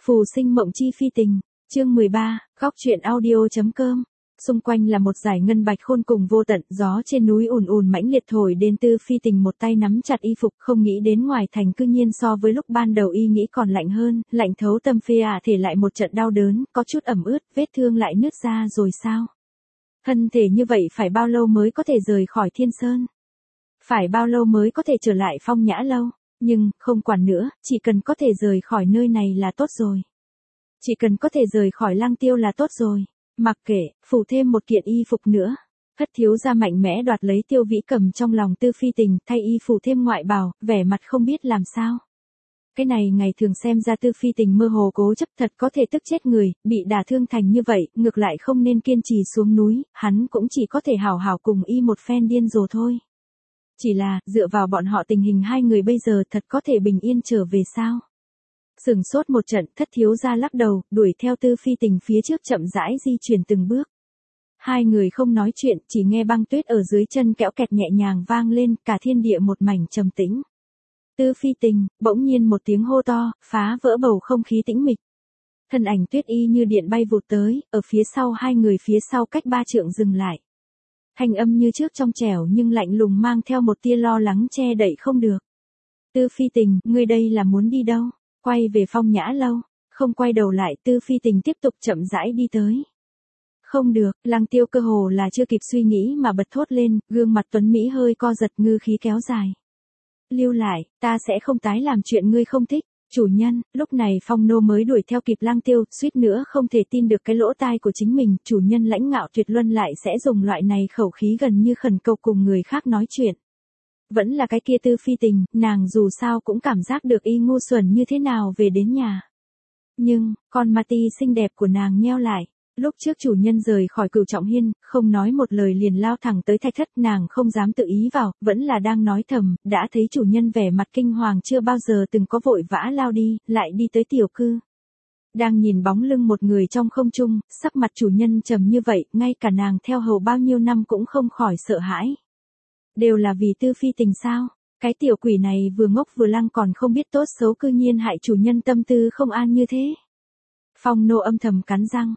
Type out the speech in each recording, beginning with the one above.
Phù sinh mộng chi phi tình, chương 13, góc truyện audio.com. Xung quanh là một dải ngân bạch khôn cùng vô tận, gió trên núi ùn ùn mãnh liệt thổi đến. Tư Phi Tình một tay nắm chặt y phục, không nghĩ đến ngoài thành cư nhiên so với lúc ban đầu y nghĩ còn lạnh hơn, lạnh thấu tâm phê thể lại một trận đau đớn, có chút ẩm ướt, vết thương lại nứt ra rồi sao? Thân thể như vậy phải bao lâu mới có thể rời khỏi Thiên Sơn? Phải bao lâu mới có thể trở lại Phong Nhã Lâu? Nhưng, không quản nữa, chỉ cần có thể rời khỏi nơi này là tốt rồi. Chỉ cần có thể rời khỏi Lăng Tiêu là tốt rồi. Mặc kệ, phủ thêm một kiện y phục nữa. Thất thiếu gia mạnh mẽ đoạt lấy Tiêu Vĩ cầm trong lòng Tư Phi Tình, thay y phủ thêm ngoại bào, vẻ mặt không biết làm sao. Cái này ngày thường xem ra Tư Phi Tình mơ hồ cố chấp thật có thể tức chết người, bị đả thương thành như vậy, ngược lại không nên kiên trì xuống núi, hắn cũng chỉ có thể hảo hảo cùng y một phen điên rồ thôi. Chỉ là, dựa vào bọn họ tình hình hai người bây giờ thật có thể bình yên trở về sao? Sừng sốt một trận, thất thiếu gia lắc đầu, đuổi theo Tư Phi Tình phía trước chậm rãi di chuyển từng bước. Hai người không nói chuyện, chỉ nghe băng tuyết ở dưới chân kẽo kẹt nhẹ nhàng vang lên, cả thiên địa một mảnh trầm tĩnh. Tư Phi Tình, bỗng nhiên một tiếng hô to, phá vỡ bầu không khí tĩnh mịch. Thân ảnh tuyết y như điện bay vụt tới, ở phía sau hai người phía sau cách 3 trượng dừng lại. Thanh âm như trước trong trẻo nhưng lạnh lùng mang theo một tia lo lắng che đậy không được. Tư Phi Tình, ngươi đây là muốn đi đâu? Quay về Phong Nhã Lâu, không quay đầu lại. Tư Phi Tình tiếp tục chậm rãi đi tới. Không được, Lăng Tiêu cơ hồ là chưa kịp suy nghĩ mà bật thốt lên, gương mặt tuấn Mỹ hơi co giật, ngư khí kéo dài. Lưu lại, ta sẽ không tái làm chuyện ngươi không thích. Chủ nhân, lúc này Phong Nô mới đuổi theo kịp Lăng Tiêu, suýt nữa không thể tin được cái lỗ tai của chính mình, chủ nhân lãnh ngạo tuyệt luân lại sẽ dùng loại này khẩu khí gần như khẩn cầu cùng người khác nói chuyện. Vẫn là cái kia Tư Phi Tình, nàng dù sao cũng cảm giác được y ngu xuẩn như thế nào về đến nhà. Nhưng, con ma ti xinh đẹp của nàng nheo lại. Lúc trước chủ nhân rời khỏi Cửu Trọng Hiên, không nói một lời liền lao thẳng tới Thạch Thất, nàng không dám tự ý vào, vẫn là đang nói thầm, đã thấy chủ nhân vẻ mặt kinh hoàng chưa bao giờ từng có vội vã lao đi, lại đi tới tiểu cư. Đang nhìn bóng lưng một người trong không trung, sắc mặt chủ nhân trầm như vậy, ngay cả nàng theo hầu bao nhiêu năm cũng không khỏi sợ hãi. Đều là vì Tư Phi Tình sao? Cái tiểu quỷ này vừa ngốc vừa lăng còn không biết tốt xấu cư nhiên hại chủ nhân tâm tư không an như thế. Phong Nô âm thầm cắn răng.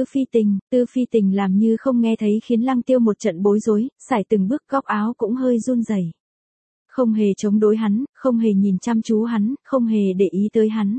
Tư Phi Tình làm như không nghe thấy khiến Lăng Tiêu một trận bối rối, sải từng bước góc áo cũng hơi run rẩy. Không hề chống đối hắn, không hề nhìn chăm chú hắn, không hề để ý tới hắn.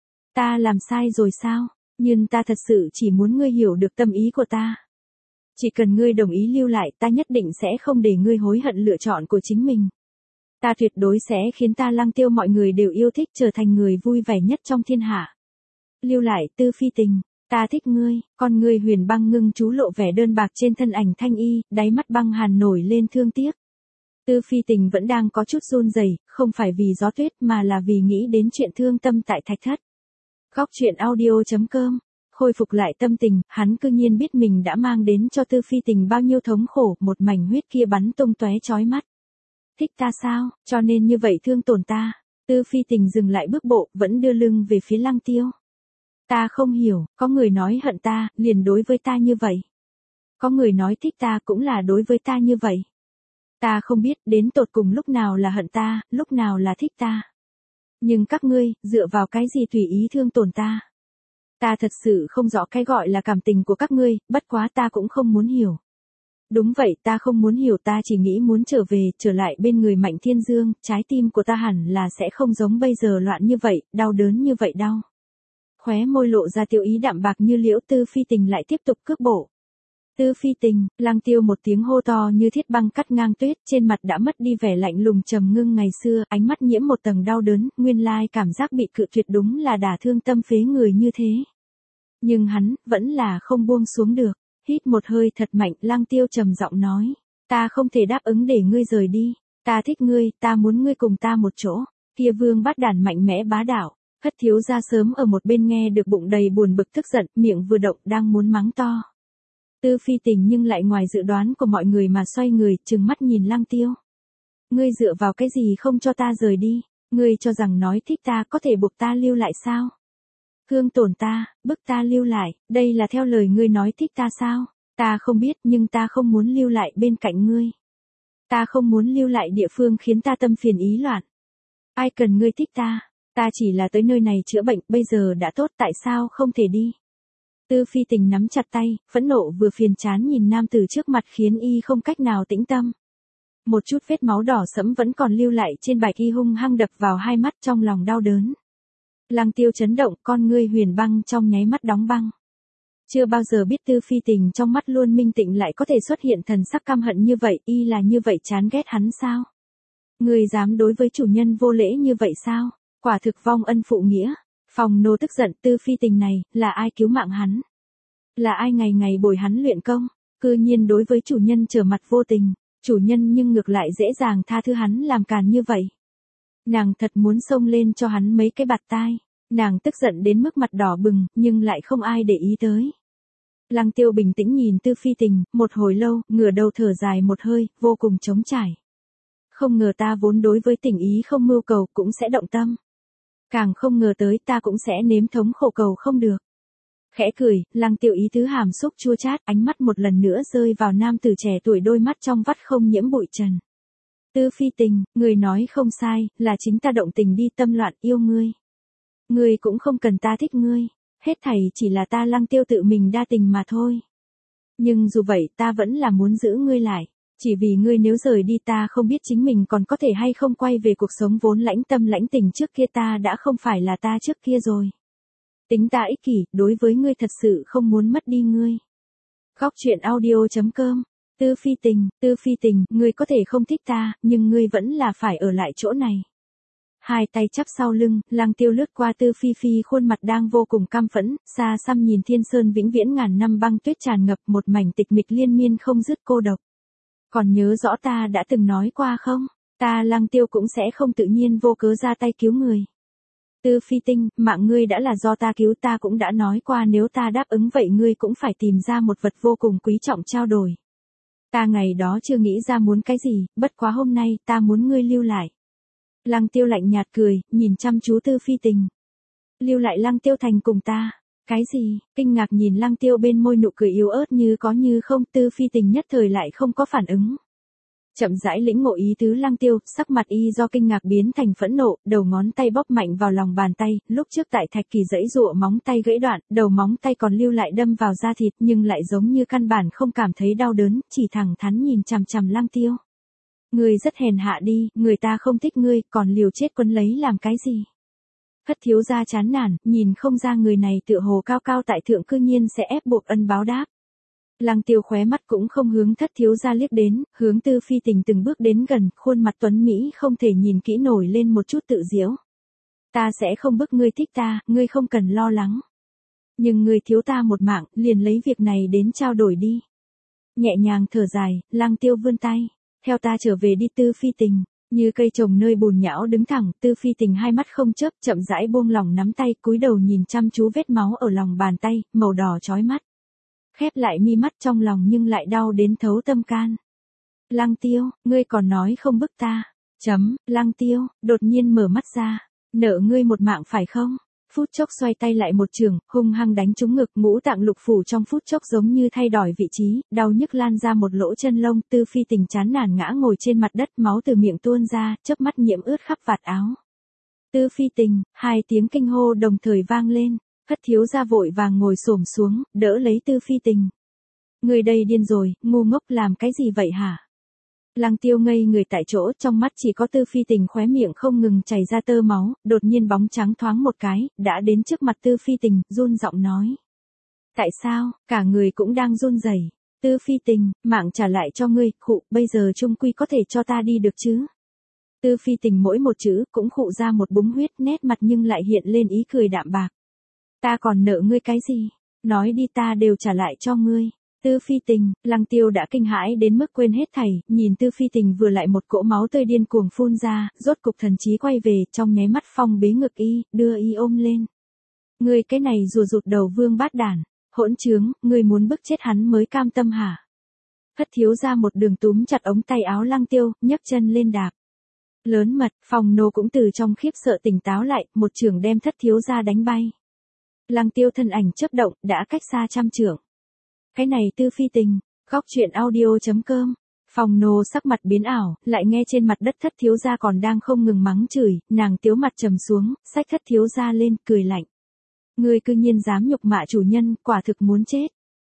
Ta làm sai rồi sao? Nhưng ta thật sự chỉ muốn ngươi hiểu được tâm ý của ta. Chỉ cần ngươi đồng ý lưu lại, ta nhất định sẽ không để ngươi hối hận lựa chọn của chính mình. Ta tuyệt đối sẽ khiến ta Lăng Tiêu mọi người đều yêu thích, trở thành người vui vẻ nhất trong thiên hạ. Lưu lại, Tư Phi Tình, ta thích ngươi. Con ngươi huyền băng ngưng chú lộ vẻ đơn bạc trên thân ảnh thanh y, đáy mắt băng hàn nổi lên thương tiếc. Tư Phi Tình vẫn đang có chút run rẩy, không phải vì gió tuyết mà là vì nghĩ đến chuyện thương tâm tại Thạch Thất. Góc truyện audio.com. Khôi phục lại tâm tình, hắn cư nhiên biết mình đã mang đến cho Tư Phi Tình bao nhiêu thống khổ, một mảnh huyết kia bắn tung tóe chói mắt. Thích ta sao, cho nên như vậy thương tổn ta. Tư Phi Tình dừng lại bước bộ, vẫn đưa lưng về phía Lăng Tiêu. Ta không hiểu, có người nói hận ta, liền đối với ta như vậy. Có người nói thích ta cũng là đối với ta như vậy. Ta không biết đến tột cùng lúc nào là hận ta, lúc nào là thích ta. Nhưng các ngươi, dựa vào cái gì tùy ý thương tổn ta? Ta thật sự không rõ cái gọi là cảm tình của các ngươi, bất quá ta cũng không muốn hiểu. Đúng vậy, ta không muốn hiểu, ta chỉ nghĩ muốn trở về, trở lại bên người Mạnh Thiên Dương, trái tim của ta hẳn là sẽ không giống bây giờ loạn như vậy, đau đớn như vậy đau. Khóe môi lộ ra tiêu ý đạm bạc như liễu. Tư Phi Tình lại tiếp tục cước bộ. Tư Phi Tình, Lăng Tiêu một tiếng hô to như thiết băng cắt ngang tuyết, trên mặt đã mất đi vẻ lạnh lùng trầm ngưng ngày xưa, ánh mắt nhiễm một tầng đau đớn, nguyên lai cảm giác bị cự tuyệt đúng là đả thương tâm phế người như thế. Nhưng hắn, vẫn là không buông xuống được, hít một hơi thật mạnh, Lăng Tiêu trầm giọng nói, ta không thể đáp ứng để ngươi rời đi, ta thích ngươi, ta muốn ngươi cùng ta một chỗ. Kia Vương Bát Đản mạnh mẽ bá đạo. Thất thiếu gia sớm ở một bên nghe được bụng đầy buồn bực tức giận, miệng vừa động đang muốn mắng to. Tư Phi Tình nhưng lại ngoài dự đoán của mọi người mà xoay người, trừng mắt nhìn Lăng Tiêu. Ngươi dựa vào cái gì không cho ta rời đi? Ngươi cho rằng nói thích ta có thể buộc ta lưu lại sao? Thương tổn ta, bức ta lưu lại, đây là theo lời ngươi nói thích ta sao? Ta không biết nhưng ta không muốn lưu lại bên cạnh ngươi. Ta không muốn lưu lại địa phương khiến ta tâm phiền ý loạn. Ai cần ngươi thích ta? Ta chỉ là tới nơi này chữa bệnh, bây giờ đã tốt tại sao không thể đi. Tư Phi Tình nắm chặt tay, phẫn nộ vừa phiền chán nhìn nam tử trước mặt khiến y không cách nào tĩnh tâm. Một chút vết máu đỏ sẫm vẫn còn lưu lại trên bạch y hung hăng đập vào hai mắt trong lòng đau đớn. Lăng Tiêu chấn động, con ngươi huyền băng trong nháy mắt đóng băng. Chưa bao giờ biết Tư Phi Tình trong mắt luôn minh tịnh lại có thể xuất hiện thần sắc căm hận như vậy, y là như vậy chán ghét hắn sao? Người dám đối với chủ nhân vô lễ như vậy sao? Quả thực vong ân phụ nghĩa. Phòng nô tức giận, Tư Phi Tình này, là ai cứu mạng hắn? Là ai ngày ngày bồi hắn luyện công? Cư nhiên đối với chủ nhân trở mặt vô tình, chủ nhân nhưng ngược lại dễ dàng tha thứ hắn làm càn như vậy. Nàng thật muốn xông lên cho hắn mấy cái bạt tai. Nàng tức giận đến mức mặt đỏ bừng, nhưng lại không ai để ý tới. Lăng Tiêu bình tĩnh nhìn Tư Phi Tình, một hồi lâu, ngửa đầu thở dài một hơi, vô cùng trống trải. Không ngờ ta vốn đối với tình ý không mưu cầu cũng sẽ động tâm. Càng không ngờ tới ta cũng sẽ nếm thống khổ cầu không được. Khẽ cười, Lăng Tiêu ý tứ hàm xúc chua chát, ánh mắt một lần nữa rơi vào nam tử trẻ tuổi đôi mắt trong vắt không nhiễm bụi trần. Tư Phi Tình, người nói không sai, là chính ta động tình đi tâm loạn yêu ngươi. Ngươi cũng không cần ta thích ngươi, hết thảy chỉ là ta Lăng Tiêu tự mình đa tình mà thôi. Nhưng dù vậy ta vẫn là muốn giữ ngươi lại, chỉ vì ngươi nếu rời đi ta không biết chính mình còn có thể hay không quay về cuộc sống vốn lãnh tâm lãnh tình trước kia ta đã không phải là ta trước kia rồi. Tính ta ích kỷ, đối với ngươi thật sự không muốn mất đi ngươi. Góc truyện audio.com. Tư Phi Tình, ngươi có thể không thích ta, nhưng ngươi vẫn là phải ở lại chỗ này. Hai tay chắp sau lưng, Lăng Tiêu lướt qua Tư Phi Phi khuôn mặt đang vô cùng căm phẫn, xa xăm nhìn thiên sơn vĩnh viễn ngàn năm băng tuyết tràn ngập một mảnh tịch mịch liên miên không dứt cô độc. Còn nhớ rõ ta đã từng nói qua không? Ta Lăng Tiêu cũng sẽ không tự nhiên vô cớ ra tay cứu người. Tư Phi Tinh, mạng ngươi đã là do ta cứu, ta cũng đã nói qua nếu ta đáp ứng vậy ngươi cũng phải tìm ra một vật vô cùng quý trọng trao đổi. Ta ngày đó chưa nghĩ ra muốn cái gì, bất quá hôm nay ta muốn ngươi lưu lại. Lăng Tiêu lạnh nhạt cười, nhìn chăm chú Tư Phi Tình. Lưu lại Lăng Tiêu thành cùng ta. Cái gì? Kinh ngạc nhìn Lăng Tiêu bên môi nụ cười yếu ớt như có như không, Tư Phi Tình nhất thời lại không có phản ứng. Chậm rãi lĩnh ngộ ý tứ Lăng Tiêu, sắc mặt y do kinh ngạc biến thành phẫn nộ, đầu ngón tay bóp mạnh vào lòng bàn tay, lúc trước tại Thạch Kỳ giãy giụa móng tay gãy đoạn, đầu móng tay còn lưu lại đâm vào da thịt nhưng lại giống như căn bản không cảm thấy đau đớn, chỉ thẳng thắn nhìn chằm chằm Lăng Tiêu. Ngươi rất hèn hạ đi, người ta không thích ngươi, còn liều chết quấn lấy làm cái gì? Thất thiếu gia chán nản, nhìn không ra người này tựa hồ cao cao tại thượng cư nhiên sẽ ép buộc ân báo đáp. Lăng Tiêu khóe mắt cũng không hướng thất thiếu gia liếc đến, hướng Tư Phi Tình từng bước đến gần, khuôn mặt tuấn Mỹ không thể nhìn kỹ nổi lên một chút tự diễu. Ta sẽ không bức ngươi thích ta, ngươi không cần lo lắng. Nhưng ngươi thiếu ta một mạng, liền lấy việc này đến trao đổi đi. Nhẹ nhàng thở dài, Lăng Tiêu vươn tay. Theo ta trở về đi Tư Phi Tình. Như cây trồng nơi bùn nhão đứng thẳng, Tư Phi Tình hai mắt không chớp, chậm rãi buông lỏng nắm tay, cúi đầu nhìn chăm chú vết máu ở lòng bàn tay, màu đỏ chói mắt. Khép lại mi mắt trong lòng nhưng lại đau đến thấu tâm can. Lăng Tiêu, ngươi còn nói không bức ta. Lăng Tiêu, đột nhiên mở mắt ra. Nợ ngươi một mạng phải không? Phút chốc xoay tay lại một trường, hung hăng đánh trúng ngực, ngũ tạng lục phủ trong phút chốc giống như thay đổi vị trí, đau nhức lan ra một lỗ chân lông, Tư Phi Tình chán nản ngã ngồi trên mặt đất, máu từ miệng tuôn ra, chớp mắt nhiễm ướt khắp vạt áo. Tư Phi Tình, hai tiếng kinh hô đồng thời vang lên, Thất thiếu gia vội vàng ngồi xổm xuống, đỡ lấy Tư Phi Tình. Người đây điên rồi, ngu ngốc làm cái gì vậy hả? Lăng Tiêu ngây người tại chỗ, trong mắt chỉ có Tư Phi Tình, khóe miệng không ngừng chảy ra tơ máu, đột nhiên bóng trắng thoáng một cái, đã đến trước mặt Tư Phi Tình, run giọng nói. Tại sao, cả người cũng đang run rẩy. Tư Phi Tình, mạng trả lại cho ngươi, khụ, bây giờ chung quy có thể cho ta đi được chứ? Tư Phi Tình mỗi một chữ, cũng khụ ra một búng huyết, nét mặt nhưng lại hiện lên ý cười đạm bạc. Ta còn nợ ngươi cái gì? Nói đi ta đều trả lại cho ngươi. Tư Phi Tình, Lăng Tiêu đã kinh hãi đến mức quên hết thảy, nhìn Tư Phi Tình vừa lại một cỗ máu tươi điên cuồng phun ra, rốt cục thần trí quay về, trong nháy mắt phong bế ngực y, đưa y ôm lên. Ngươi cái này rùa rụt đầu vương bát đản, hỗn trướng, ngươi muốn bức chết hắn mới cam tâm hả? Thất thiếu ra một đường túm chặt ống tay áo Lăng Tiêu, nhấc chân lên đạp. Lớn mật, Phòng nô cũng từ trong khiếp sợ tỉnh táo lại, một chưởng đem thất thiếu ra đánh bay. Lăng Tiêu thân ảnh chớp động, đã cách xa trăm trượng. Cái này Tư Phi Tình, góc truyện audio.com. Phong Nô sắc mặt biến ảo, lại nghe trên mặt đất Thất thiếu gia còn đang không ngừng mắng chửi, nàng tiếu mặt trầm xuống, xách Thất thiếu gia lên, cười lạnh. Ngươi cư nhiên dám nhục mạ chủ nhân, quả thực muốn chết.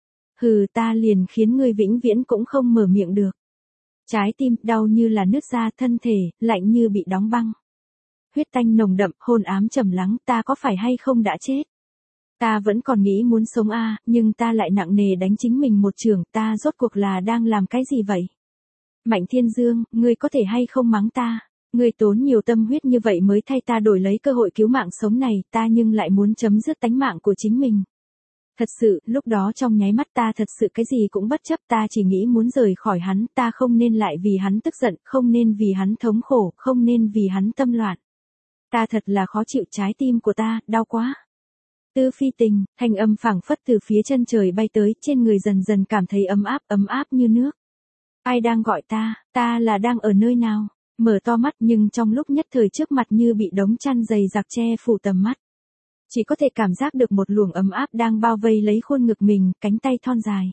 Hừ, ta liền khiến ngươi vĩnh viễn cũng không mở miệng được. Trái tim đau như là nứt ra, thân thể lạnh như bị đóng băng. Huyết tanh nồng đậm, hôn ám trầm lắng, ta có phải hay không đã chết? Ta vẫn còn nghĩ muốn sống nhưng ta lại nặng nề đánh chính mình một chưởng, ta rốt cuộc là đang làm cái gì vậy? Mạnh Thiên Dương, ngươi có thể hay không mắng ta? Ngươi tốn nhiều tâm huyết như vậy mới thay ta đổi lấy cơ hội cứu mạng sống này, ta nhưng lại muốn chấm dứt tánh mạng của chính mình. Thật sự, lúc đó trong nháy mắt ta thật sự cái gì cũng bất chấp, ta chỉ nghĩ muốn rời khỏi hắn, ta không nên lại vì hắn tức giận, không nên vì hắn thống khổ, không nên vì hắn tâm loạn. Ta thật là khó chịu, trái tim của ta, đau quá. Tư Phi Tình, thanh âm phảng phất từ phía chân trời bay tới, trên người dần dần cảm thấy ấm áp như nước. Ai đang gọi ta là đang ở nơi nào? Mở to mắt nhưng trong lúc nhất thời trước mặt như bị đống chăn dày đặc che phủ tầm mắt. Chỉ có thể cảm giác được một luồng ấm áp đang bao vây lấy khuôn ngực mình, cánh tay thon dài.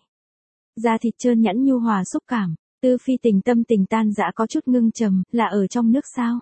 Da thịt trơn nhẵn nhu hòa xúc cảm, Tư Phi Tình tâm tình tan dã có chút ngưng trầm, là ở trong nước sao?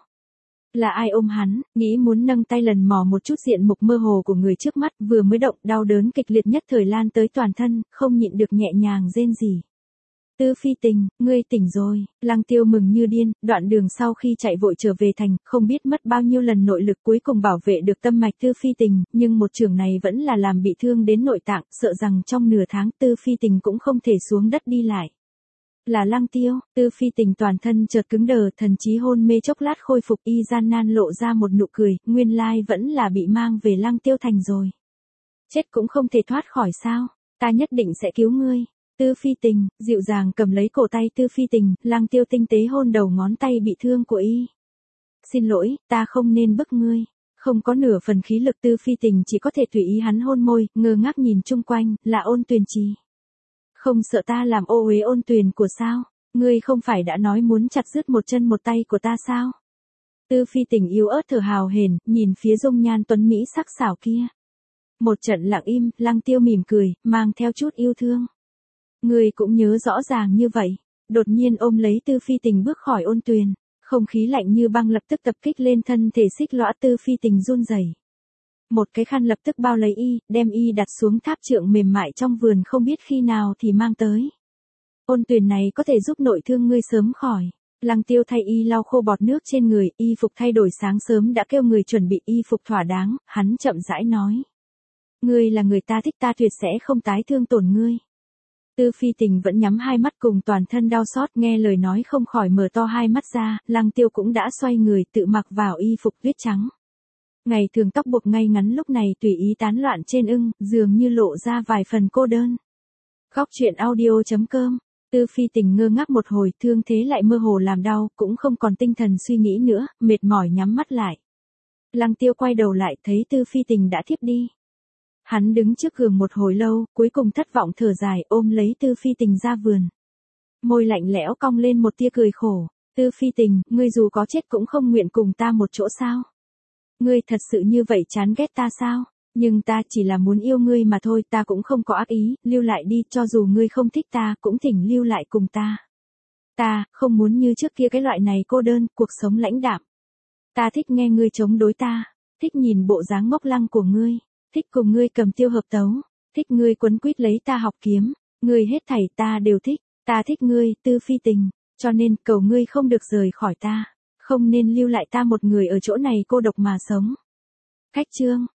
Là ai ôm hắn, nghĩ muốn nâng tay lần mò một chút diện mục mơ hồ của người trước mắt, vừa mới động, đau đớn kịch liệt nhất thời lan tới toàn thân, không nhịn được nhẹ nhàng rên rỉ. Tư Phi Tình, ngươi tỉnh rồi. Lăng Tiêu mừng như điên, đoạn đường sau khi chạy vội trở về thành, không biết mất bao nhiêu lần nội lực cuối cùng bảo vệ được tâm mạch Tư Phi Tình, nhưng một chưởng này vẫn là làm bị thương đến nội tạng, sợ rằng trong nửa tháng Tư Phi Tình cũng không thể xuống đất đi lại. Là Lăng Tiêu, Tư Phi Tình toàn thân chợt cứng đờ, thần trí hôn mê chốc lát khôi phục, y gian nan lộ ra một nụ cười, nguyên lai vẫn là bị mang về Lăng Tiêu thành rồi. Chết cũng không thể thoát khỏi sao? Ta nhất định sẽ cứu ngươi. Tư Phi Tình, dịu dàng cầm lấy cổ tay Tư Phi Tình, Lăng Tiêu tinh tế hôn đầu ngón tay bị thương của y. Xin lỗi, ta không nên bức ngươi. Không có nửa phần khí lực, Tư Phi Tình chỉ có thể tùy ý hắn hôn môi, ngơ ngác nhìn chung quanh, là Ôn Tuyền Trì. Không sợ ta làm ô uế Ôn Tuyền của sao? Ngươi không phải đã nói muốn chặt đứt một chân một tay của ta sao? Tư Phi Tình yếu ớt thở hào hển, nhìn phía dung nhan tuấn mỹ sắc sảo kia. Một trận lặng im, Lăng Tiêu mỉm cười, mang theo chút yêu thương. Ngươi cũng nhớ rõ ràng như vậy. Đột nhiên ôm lấy Tư Phi Tình bước khỏi Ôn Tuyền, không khí lạnh như băng lập tức tập kích lên thân thể xích lõa. Tư Phi Tình run rẩy. Một cái khăn lập tức bao lấy y, đem y đặt xuống tháp trượng mềm mại trong vườn, không biết khi nào thì mang tới. Ôn Tuyền này có thể giúp nội thương ngươi sớm khỏi. Lăng Tiêu thay y lau khô bọt nước trên người, y phục thay đổi sáng sớm đã kêu người chuẩn bị y phục thỏa đáng, hắn chậm rãi nói. Ngươi là người ta thích, ta tuyệt sẽ không tái thương tổn ngươi. Tư Phi Tình vẫn nhắm hai mắt cùng toàn thân đau xót, nghe lời nói không khỏi mở to hai mắt ra, Lăng Tiêu cũng đã xoay người tự mặc vào y phục tuyết trắng. Ngày thường tóc buộc ngay ngắn lúc này tùy ý tán loạn trên ưng, dường như lộ ra vài phần cô đơn. Góc truyện audio.com. Tư Phi Tình ngơ ngác một hồi, thương thế lại mơ hồ làm đau, cũng không còn tinh thần suy nghĩ nữa, mệt mỏi nhắm mắt lại. Lăng Tiêu quay đầu lại thấy Tư Phi Tình đã thiếp đi. Hắn đứng trước gương một hồi lâu, cuối cùng thất vọng thở dài, ôm lấy Tư Phi Tình ra vườn. Môi lạnh lẽo cong lên một tia cười khổ. Tư Phi Tình, ngươi dù có chết cũng không nguyện cùng ta một chỗ sao? Ngươi thật sự như vậy chán ghét ta sao? Nhưng ta chỉ là muốn yêu ngươi mà thôi, ta cũng không có ác ý, lưu lại đi, cho dù ngươi không thích ta, cũng thỉnh lưu lại cùng ta. Ta, không muốn như trước kia cái loại này cô đơn, cuộc sống lãnh đạm. Ta thích nghe ngươi chống đối ta, thích nhìn bộ dáng ngốc lăng của ngươi, thích cùng ngươi cầm tiêu hợp tấu, thích ngươi quấn quýt lấy ta học kiếm, ngươi hết thảy ta đều thích, ta thích ngươi, Tư Phi Tình, cho nên cầu ngươi không được rời khỏi ta, không nên lưu lại ta một người ở chỗ này cô độc mà sống. Khách chương